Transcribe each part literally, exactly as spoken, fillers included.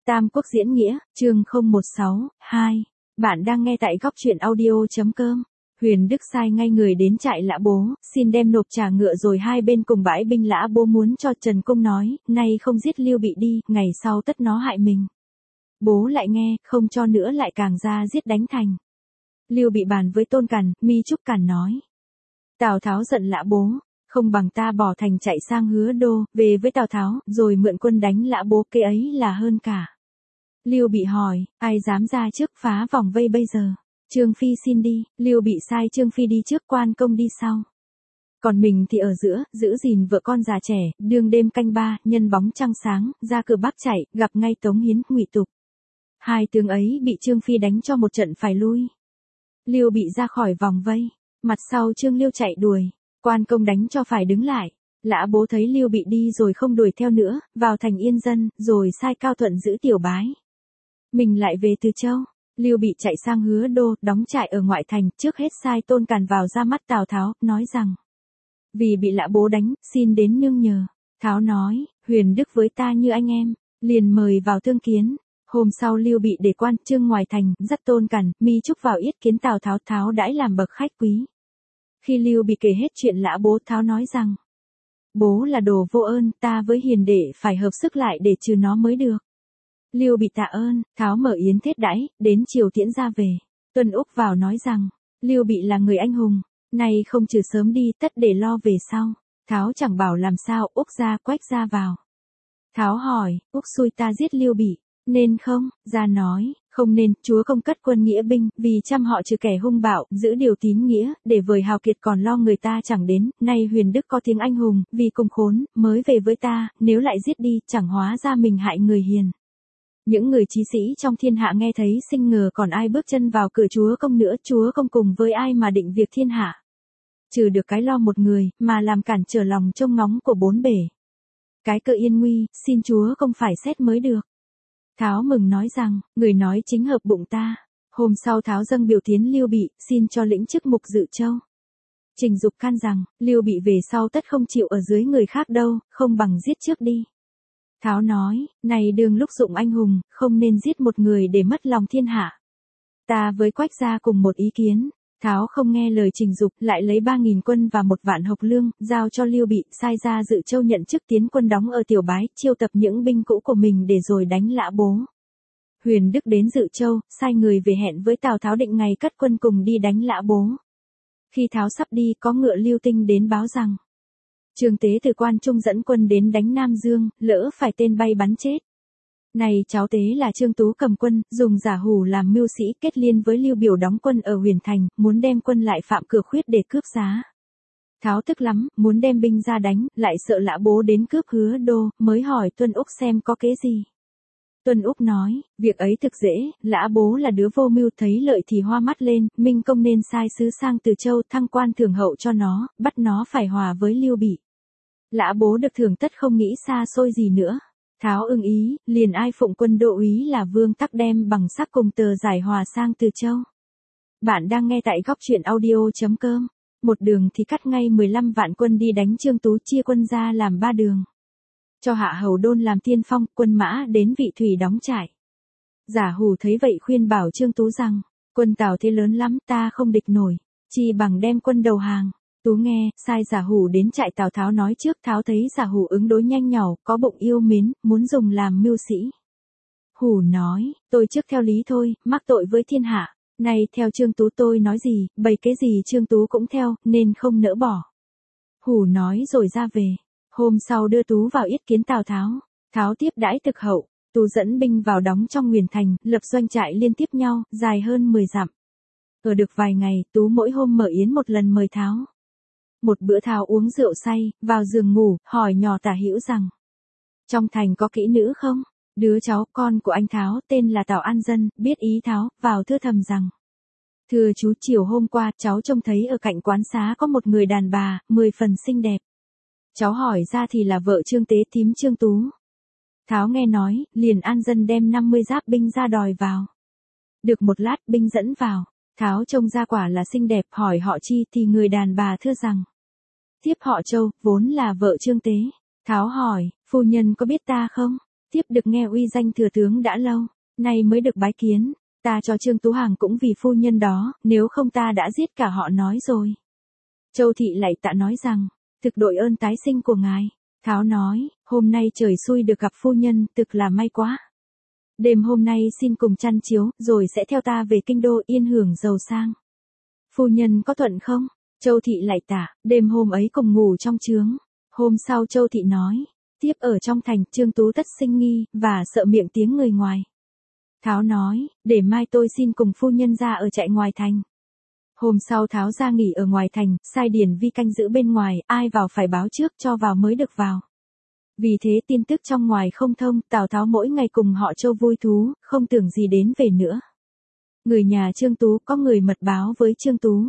Tam Quốc diễn nghĩa, chương không một sáu, hai. Bạn đang nghe tại góc truyện audio.com. Huyền Đức sai ngay người đến trại Lã Bố, xin đem nộp trả ngựa rồi hai bên cùng bãi binh. Lã Bố muốn cho Trần Cung nói, nay không giết Lưu Bị đi, ngày sau tất nó hại mình. Bố lại nghe, không cho nữa lại càng ra giết đánh thành. Lưu Bị bàn với Tôn Càn, Mi Trúc Càn nói. Tào Tháo giận Lã Bố, không bằng ta bỏ thành chạy sang Hứa Đô, về với Tào Tháo, rồi mượn quân đánh Lã Bố, cái ấy là hơn cả. Lưu Bị hỏi, ai dám ra trước phá vòng vây bây giờ? Trương Phi xin đi. Lưu Bị sai Trương Phi đi trước, Quan Công đi sau. Còn mình thì ở giữa, giữ gìn vợ con già trẻ, đương đêm canh ba, nhân bóng trăng sáng, ra cửa Bắc chạy, gặp ngay Tống Hiến, Ngụy Tục. Hai tướng ấy bị Trương Phi đánh cho một trận phải lui. Lưu Bị ra khỏi vòng vây, mặt sau Trương Liêu chạy đuổi, Quan Công đánh cho phải đứng lại. Lã Bố thấy Lưu Bị đi rồi không đuổi theo nữa, vào thành yên dân, rồi sai Cao Thuận giữ Tiểu Bái. Mình lại về Từ Châu. Lưu Bị chạy sang Hứa Đô, đóng trại ở ngoại thành, trước hết sai Tôn Càn vào ra mắt Tào Tháo, nói rằng: vì bị Lã Bố đánh, xin đến nương nhờ. Tháo nói, Huyền Đức với ta như anh em, liền mời vào thương kiến. Hôm sau Lưu Bị để quan Trương ngoài thành, dắt Tôn Càn, Mi Trúc vào yết kiến Tào Tháo. Tháo đãi làm bậc khách quý. Khi Lưu Bị kể hết chuyện Lã Bố, Tháo nói rằng: bố là đồ vô ơn, ta với hiền đệ phải hợp sức lại để trừ nó mới được. Lưu Bị tạ ơn, Tháo mở yến thiết đãi, đến chiều tiễn ra về. Tuân Úc vào nói rằng, Lưu Bị là người anh hùng, nay không trừ sớm đi, tất để lo về sau. Tháo chẳng bảo làm sao, Úc ra Quách ra vào. Tháo hỏi, Úc xui ta giết Lưu Bị, nên không? Ra nói, không nên, chúa công cất quân nghĩa binh, vì chăm họ trừ kẻ hung bạo, giữ điều tín nghĩa, để vời hào kiệt còn lo người ta chẳng đến. Nay Huyền Đức có tiếng anh hùng, vì cùng khốn, mới về với ta, nếu lại giết đi, chẳng hóa ra mình hại người hiền. Những người trí sĩ trong thiên hạ nghe thấy sinh ngờ còn ai bước chân vào cửa chúa công nữa, chúa công cùng với ai mà định việc thiên hạ. Trừ được cái lo một người, mà làm cản trở lòng trông ngóng của bốn bể. Cái cơ yên nguy, xin chúa công phải xét mới được. Tháo mừng nói rằng, người nói chính hợp bụng ta. Hôm sau Tháo dâng biểu tiến Lưu Bị, xin cho lĩnh chức mục dự châu. Trình Dục can rằng, Lưu Bị về sau tất không chịu ở dưới người khác đâu, không bằng giết trước đi. Tháo nói, này đường lúc dụng anh hùng, không nên giết một người để mất lòng thiên hạ. Ta với Quách gia cùng một ý kiến. Tháo không nghe lời Trình Dục, lại lấy ba nghìn quân và một vạn hộc lương, giao cho Lưu Bị, sai ra Dự Châu nhận chức tiến quân đóng ở Tiểu Bái, chiêu tập những binh cũ của mình để rồi đánh Lã Bố. Huyền Đức đến Dự Châu, sai người về hẹn với Tào Tháo định ngày cất quân cùng đi đánh Lã Bố. Khi Tháo sắp đi, có ngựa Lưu Tinh đến báo rằng Trương Tế từ Quan Trung dẫn quân đến đánh Nam Dương, lỡ phải tên bay bắn chết. Này cháu Tế là Trương Tú cầm quân, dùng giả hủ làm mưu sĩ, kết liên với Lưu Biểu đóng quân ở Huyền Thành, muốn đem quân lại phạm Cửa Khuyết để cướp giá. Tháo tức lắm, muốn đem binh ra đánh, lại sợ Lã Bố đến cướp Hứa Đô, mới hỏi Tuân Úc xem có kế gì. Tuân Úc nói, việc ấy thực dễ, Lã Bố là đứa vô mưu, thấy lợi thì hoa mắt lên, Minh Công nên sai sứ sang Từ Châu thăng quan thưởng hậu cho nó, bắt nó phải hòa với Lưu Bị. Lã Bố được thưởng tất không nghĩ xa xôi gì nữa. Tháo ưng ý, liền ai phụng quân đô úy là Vương Tắc đem bằng sắc cùng tờ giải hòa sang Từ Châu. Bạn đang nghe tại góc truyện audio.com. Một đường thì cắt ngay mười lăm vạn quân đi đánh Trương Tú, chia quân ra làm ba đường. Cho Hạ Hầu Đôn làm tiên phong, quân mã đến Vị Thủy đóng trại. Giả hủ thấy vậy khuyên bảo Trương Tú rằng, quân Tào thế lớn lắm, ta không địch nổi, chi bằng đem quân đầu hàng. Tú nghe, sai giả hủ đến trại Tào Tháo nói trước. Tháo thấy giả hủ ứng đối nhanh nhảu, có bụng yêu mến, muốn dùng làm mưu sĩ. Hủ nói, tôi trước theo lý thôi, mắc tội với thiên hạ, nay theo Trương Tú tôi nói gì, bày cái gì Trương Tú cũng theo, nên không nỡ bỏ. Hủ nói rồi ra về. Hôm sau đưa Tú vào yết kiến Tào Tháo. Tháo tiếp đãi thực hậu. Tú dẫn binh vào đóng trong Huyền Thành, lập doanh trại liên tiếp nhau, dài hơn mười dặm. Ở được vài ngày, Tú mỗi hôm mở yến một lần mời Tháo. Một bữa Tháo uống rượu say, vào giường ngủ, hỏi nhỏ Tả Hữu rằng, trong thành có kỹ nữ không? Đứa cháu con của anh Tháo tên là Tào An Dân, biết ý Tháo, vào thưa thầm rằng, thưa chú, chiều hôm qua cháu trông thấy ở cạnh quán xá có một người đàn bà, mười phần xinh đẹp. Cháu hỏi ra thì là vợ Trương Tế, thím Trương Tú. Tháo nghe nói, liền An Dân đem năm mươi giáp binh ra đòi vào. Được một lát binh dẫn vào. Tháo trông ra quả là xinh đẹp, hỏi họ chi thì người đàn bà thưa rằng, tiếp họ Châu, vốn là vợ Trương Tế. Tháo hỏi, phu nhân có biết ta không? Tiếp được nghe uy danh thừa tướng đã lâu, nay mới được bái kiến, ta cho Trương Tú Hàng cũng vì phu nhân đó, nếu không ta đã giết cả họ nói rồi. Châu Thị lạy tạ nói rằng, thực đội ơn tái sinh của ngài. Tháo nói, hôm nay trời xui được gặp phu nhân, thực là may quá. Đêm hôm nay xin cùng chăn chiếu, rồi sẽ theo ta về kinh đô yên hưởng giàu sang. Phu nhân có thuận không? Châu Thị lạy tạ, đêm hôm ấy cùng ngủ trong trướng. Hôm sau Châu Thị nói, tiếp ở trong thành Trương Tú tất sinh nghi, và sợ miệng tiếng người ngoài. Tháo nói, để mai tôi xin cùng phu nhân ra ở trại ngoài thành. Hôm sau Tháo ra nghỉ ở ngoài thành, sai Điền Vi canh giữ bên ngoài, ai vào phải báo trước cho vào mới được vào. Vì thế tin tức trong ngoài không thông, Tào Tháo mỗi ngày cùng họ Châu vui thú, không tưởng gì đến về nữa. Người nhà Trương Tú có người mật báo với Trương Tú.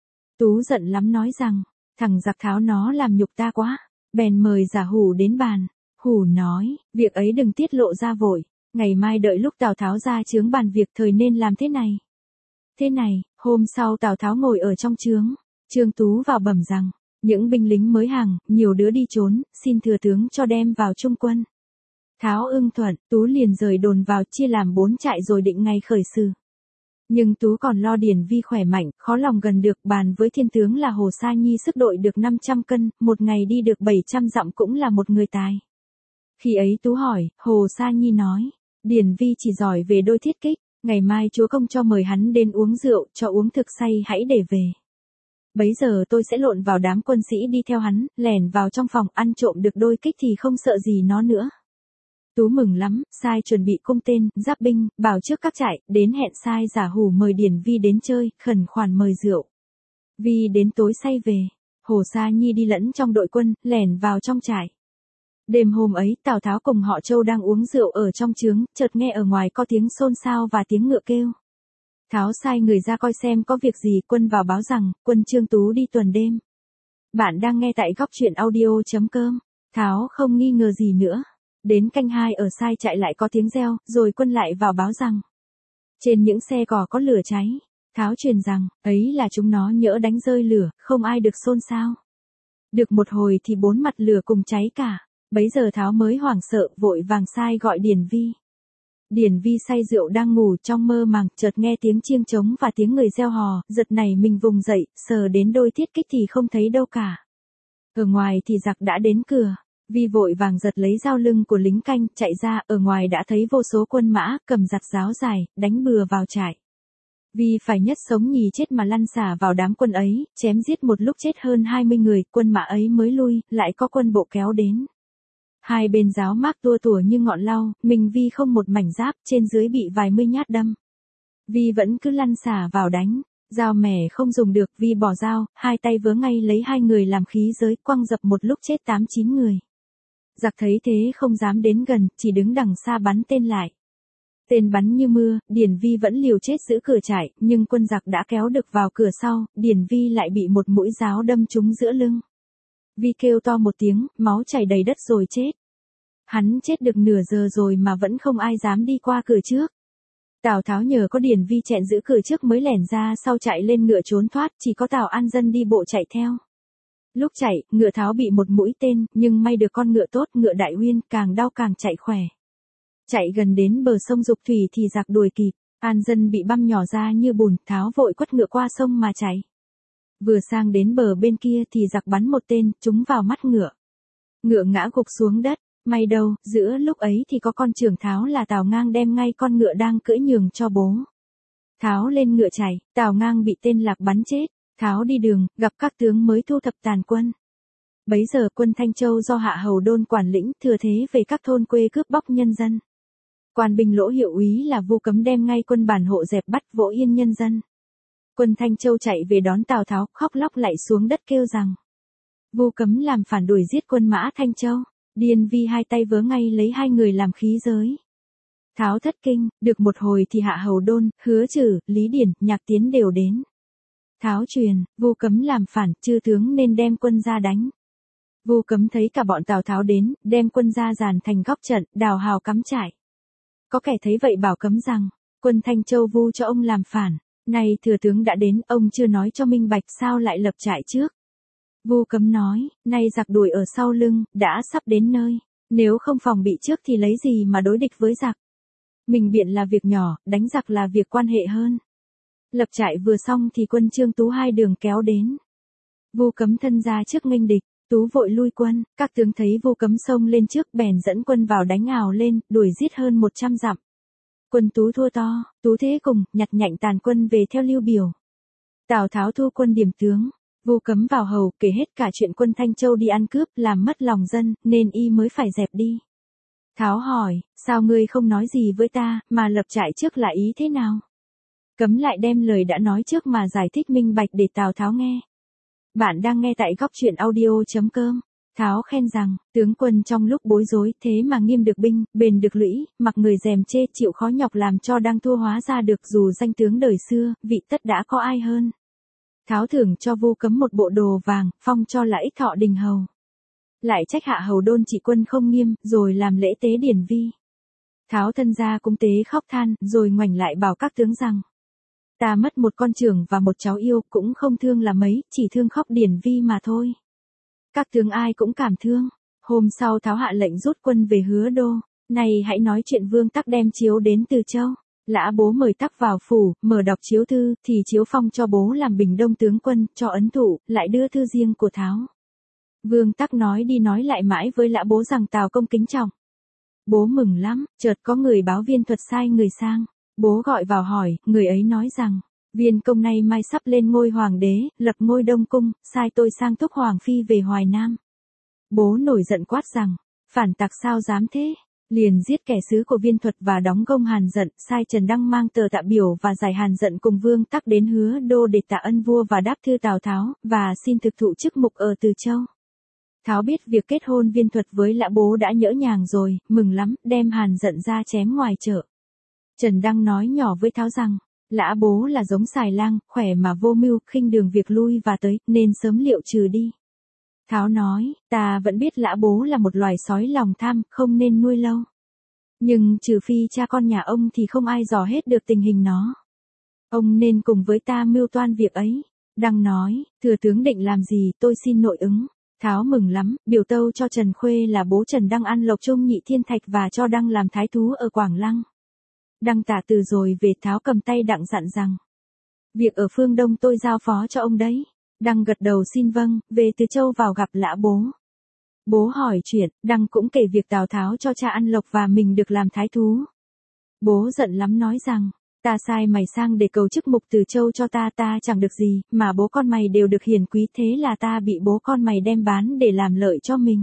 Tú giận lắm nói rằng, thằng giặc Tháo nó làm nhục ta quá, bèn mời giả Hủ đến bàn. Hủ nói, việc ấy đừng tiết lộ ra vội, ngày mai đợi lúc Tào Tháo ra chướng bàn việc thời nên làm thế này. Thế này, hôm sau Tào Tháo ngồi ở trong chướng, Trương Tú vào bẩm rằng, những binh lính mới hàng, nhiều đứa đi trốn, xin thừa tướng cho đem vào trung quân. Tháo ưng thuận, Tú liền rời đồn vào chia làm bốn trại rồi định ngày khởi sự. Nhưng Tú còn lo Điền Vi khỏe mạnh, khó lòng gần được, bàn với thiên tướng là Hồ Sa Nhi sức đội được năm trăm cân, một ngày đi được bảy trăm dặm cũng là một người tài. Khi ấy Tú hỏi, Hồ Sa Nhi nói, Điền Vi chỉ giỏi về đôi thiết kích, ngày mai chúa công cho mời hắn đến uống rượu, cho uống thực say hãy để về. Bấy giờ tôi sẽ lộn vào đám quân sĩ đi theo hắn, lẻn vào trong phòng ăn trộm được đôi kích thì không sợ gì nó nữa. Tú mừng lắm, sai chuẩn bị cung tên, giáp binh, bảo trước các trại, đến hẹn sai giả Hủ mời Điền Vi đến chơi, khẩn khoản mời rượu. Vi đến tối say về, Hồ Sa Nhi đi lẫn trong đội quân, lẻn vào trong trại. Đêm hôm ấy, Tào Tháo cùng họ Châu đang uống rượu ở trong trướng, chợt nghe ở ngoài có tiếng xôn xao và tiếng ngựa kêu. Tháo sai người ra coi xem có việc gì, quân vào báo rằng, quân Trương Tú đi tuần đêm. Bạn đang nghe tại góc truyện audio.com. Tháo không nghi ngờ gì nữa. Đến canh hai ở sai trại lại có tiếng reo, rồi quân lại vào báo rằng, trên những xe cò có lửa cháy. Tháo truyền rằng, ấy là chúng nó nhỡ đánh rơi lửa, không ai được xôn xao. Được một hồi thì bốn mặt lửa cùng cháy cả. Bấy giờ Tháo mới hoảng sợ, vội vàng sai gọi Điền Vi. Điền Vi say rượu đang ngủ trong mơ màng, chợt nghe tiếng chiêng trống và tiếng người reo hò, giật nảy mình vùng dậy, sờ đến đôi thiết kích thì không thấy đâu cả. Ở ngoài thì giặc đã đến cửa. Vi vội vàng giật lấy dao lưng của lính canh, chạy ra, ở ngoài đã thấy vô số quân mã, cầm giặt giáo dài, đánh bừa vào trại. Vi phải nhất sống nhì chết mà lăn xả vào đám quân ấy, chém giết một lúc chết hơn hai mươi người, quân mã ấy mới lui, lại có quân bộ kéo đến. Hai bên giáo mác tua tủa như ngọn lau, mình Vi không một mảnh giáp, trên dưới bị vài mươi nhát đâm. Vi vẫn cứ lăn xả vào đánh, dao mẻ không dùng được, Vi bỏ dao, hai tay vớ ngay lấy hai người làm khí giới, quăng dập một lúc chết tám chín người. Giặc thấy thế không dám đến gần, chỉ đứng đằng xa bắn tên lại. Tên bắn như mưa, Điền Vi vẫn liều chết giữ cửa trại, nhưng quân giặc đã kéo được vào cửa sau, Điền Vi lại bị một mũi giáo đâm trúng giữa lưng. Vi kêu to một tiếng, máu chảy đầy đất rồi chết. Hắn chết được nửa giờ rồi mà vẫn không ai dám đi qua cửa trước. Tào Tháo nhờ có Điền Vi chẹn giữ cửa trước mới lẻn ra sau chạy lên ngựa trốn thoát, chỉ có Tào An Dân đi bộ chạy theo. Lúc chạy, ngựa Tháo bị một mũi tên, nhưng may được con ngựa tốt, ngựa Đại Uyên, càng đau càng chạy khỏe. Chạy gần đến bờ sông Dục Thủy thì giặc đuổi kịp, An Dân bị băm nhỏ ra như bùn, Tháo vội quất ngựa qua sông mà chạy. Vừa sang đến bờ bên kia thì giặc bắn một tên, trúng vào mắt ngựa. Ngựa ngã gục xuống đất, may đâu, giữa lúc ấy thì có con trưởng Tháo là Tào Ngang đem ngay con ngựa đang cưỡi nhường cho bố. Tháo lên ngựa chạy, Tào Ngang bị tên lạc bắn chết, Tháo đi đường, gặp các tướng mới thu thập tàn quân. Bấy giờ quân Thanh Châu do Hạ Hầu Đôn quản lĩnh, thừa thế về các thôn quê cướp bóc nhân dân. Quan binh Lỗ Hiệu úy là Vu Cấm đem ngay quân bản hộ dẹp bắt vỗ yên nhân dân. Quân Thanh Châu chạy về đón Tào Tháo, khóc lóc lạy xuống đất kêu rằng, Vu Cấm làm phản đuổi giết quân mã Thanh Châu. Điền Vi hai tay vớ ngay lấy hai người làm khí giới. Tháo thất kinh, được một hồi thì Hạ Hầu Đôn, Hứa Trử, Lý Điển, Nhạc Tiến đều đến. Tháo truyền, Vu Cấm làm phản, chư tướng nên đem quân ra đánh. Vu Cấm thấy cả bọn Tào Tháo đến, đem quân ra dàn thành góc trận, đào hào cắm trại. Có kẻ thấy vậy bảo Cấm rằng, quân Thanh Châu vu cho ông làm phản, nay thừa tướng đã đến, ông chưa nói cho minh bạch sao lại lập trại trước. Vu Cấm nói, nay giặc đuổi ở sau lưng, đã sắp đến nơi, Nếu không phòng bị trước thì lấy gì mà đối địch với giặc. Mình biện là việc nhỏ, đánh giặc là việc quan hệ hơn. Lập trại vừa xong thì quân Trương Tú hai đường kéo đến. Vu Cấm thân ra trước nghênh địch, Tú vội lui quân, các tướng thấy Vu Cấm xông lên trước bèn dẫn quân vào đánh ào lên, đuổi giết hơn một trăm dặm. Quân Tú thua to, Tú thế cùng, nhặt nhạnh tàn quân về theo Lưu Biểu. Tào Tháo thu quân điểm tướng, Vu Cấm vào hầu kể hết cả chuyện quân Thanh Châu đi ăn cướp làm mất lòng dân, nên y mới phải dẹp đi. Tháo hỏi, sao ngươi không nói gì với ta, mà lập trại trước là ý thế nào? Cấm lại đem lời đã nói trước mà giải thích minh bạch để Tào Tháo nghe. Bạn đang nghe tại góc truyện audio.com. Tháo khen rằng, tướng quân trong lúc bối rối thế mà nghiêm được binh, bền được lũy, mặc người dèm chê chịu khó nhọc làm cho đang thua hóa ra được dù danh tướng đời xưa, vị tất đã có ai hơn. Tháo thưởng cho Vu Cấm một bộ đồ vàng, phong cho là ích thọ đình hầu. Lại trách hạ hầu đôn trị quân không nghiêm, rồi làm lễ tế điển vi. Tháo thân ra cũng tế khóc than, rồi ngoảnh lại bảo các tướng rằng. Ta mất một con trưởng và một cháu yêu, cũng không thương là mấy, chỉ thương khóc điển vi mà thôi. Các tướng ai cũng cảm thương. Hôm sau Tháo hạ lệnh rút quân về Hứa Đô. Này hãy nói chuyện Vương Tắc đem chiếu đến Từ Châu. Lã Bố mời Tắc vào phủ, mở đọc chiếu thư, thì chiếu phong cho bố làm Bình Đông tướng quân, cho ấn thụ, lại đưa thư riêng của Tháo. Vương Tắc nói đi nói lại mãi với Lã Bố rằng Tào công kính trọng. Bố mừng lắm, chợt có người báo Viên Thuật sai người sang. Bố gọi vào hỏi, người ấy nói rằng, Viên công nay mai sắp lên ngôi hoàng đế, lập ngôi Đông cung, sai tôi sang thúc hoàng phi về Hoài Nam. Bố nổi giận quát rằng, phản tặc sao dám thế, liền giết kẻ sứ của Viên Thuật và đóng gông Hàn Dận, sai Trần Đăng mang tờ tạ biểu và giải Hàn Dận cùng Vương Tắc đến Hứa Đô để tạ ân vua và đáp thư Tào Tháo, và xin thực thụ chức mục ở Từ Châu. Tháo biết việc kết hôn Viên Thuật với Lã Bố đã nhỡ nhàng rồi, mừng lắm, đem Hàn Dận ra chém ngoài chợ. Trần Đăng nói nhỏ với Tháo rằng, Lã Bố là giống xài lang, khỏe mà vô mưu, khinh đường việc lui và tới, nên sớm liệu trừ đi. Tháo nói, ta vẫn biết Lã Bố là một loài sói lòng tham, không nên nuôi lâu. Nhưng trừ phi cha con nhà ông thì không ai dò hết được tình hình nó. Ông nên cùng với ta mưu toan việc ấy. Đăng nói, thừa tướng định làm gì, tôi xin nội ứng. Tháo mừng lắm, biểu tâu cho Trần Khuê là bố Trần Đăng ăn lộc trung nhị thiên thạch và cho Đăng làm thái thú ở Quảng Lăng. Đăng tả từ rồi về Tháo cầm tay Đặng dặn rằng, việc ở phương Đông tôi giao phó cho ông đấy. Đăng gật đầu xin vâng, về Từ Châu vào gặp Lã Bố. Bố hỏi chuyện, Đăng cũng kể việc Tào Tháo cho cha ăn lộc và mình được làm thái thú. Bố giận lắm nói rằng, ta sai mày sang để cầu chức mục Từ Châu cho ta, ta chẳng được gì, mà bố con mày đều được hiển quý, thế là ta bị bố con mày đem bán để làm lợi cho mình.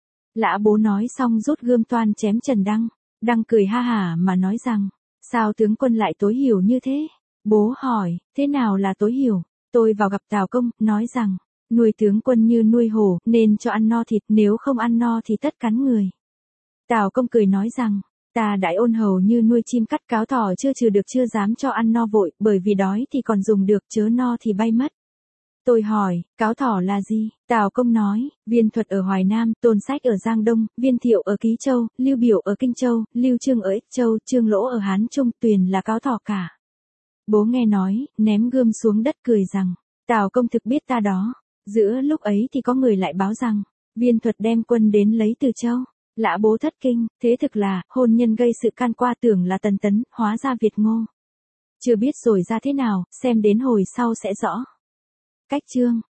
Lã Bố nói xong rút gươm toan chém Trần Đăng. Đăng cười ha hả mà nói rằng, sao tướng quân lại tối hiểu như thế? Bố hỏi, thế nào là tối hiểu? Tôi vào gặp Tào công, nói rằng, nuôi tướng quân như nuôi hổ, nên cho ăn no thịt, nếu không ăn no thì tất cắn người. Tào công cười nói rằng, ta đãi ôn hầu như nuôi chim cắt cáo thỏ chưa trừ được chưa dám cho ăn no vội, bởi vì đói thì còn dùng được, chớ no thì bay mất. Tôi hỏi, cáo thỏ là gì? Tào công nói, Viên Thuật ở Hoài Nam, Tôn Sách ở Giang Đông, Viên Thiệu ở Ký Châu, Lưu Biểu ở Kinh Châu, Lưu Trương ở Ích Châu, Trương Lỗ ở Hán Trung, Tuyền là cáo thỏ cả. Bố nghe nói, ném gươm xuống đất cười rằng, Tào công thực biết ta đó. Giữa lúc ấy thì có người lại báo rằng, Viên Thuật đem quân đến lấy Từ Châu. Lã Bố thất kinh, thế thực là, hôn nhân gây sự can qua tưởng là Tần Tấn, hóa ra Việt Ngô. Chưa biết rồi ra thế nào, xem đến hồi sau sẽ rõ. Cách chương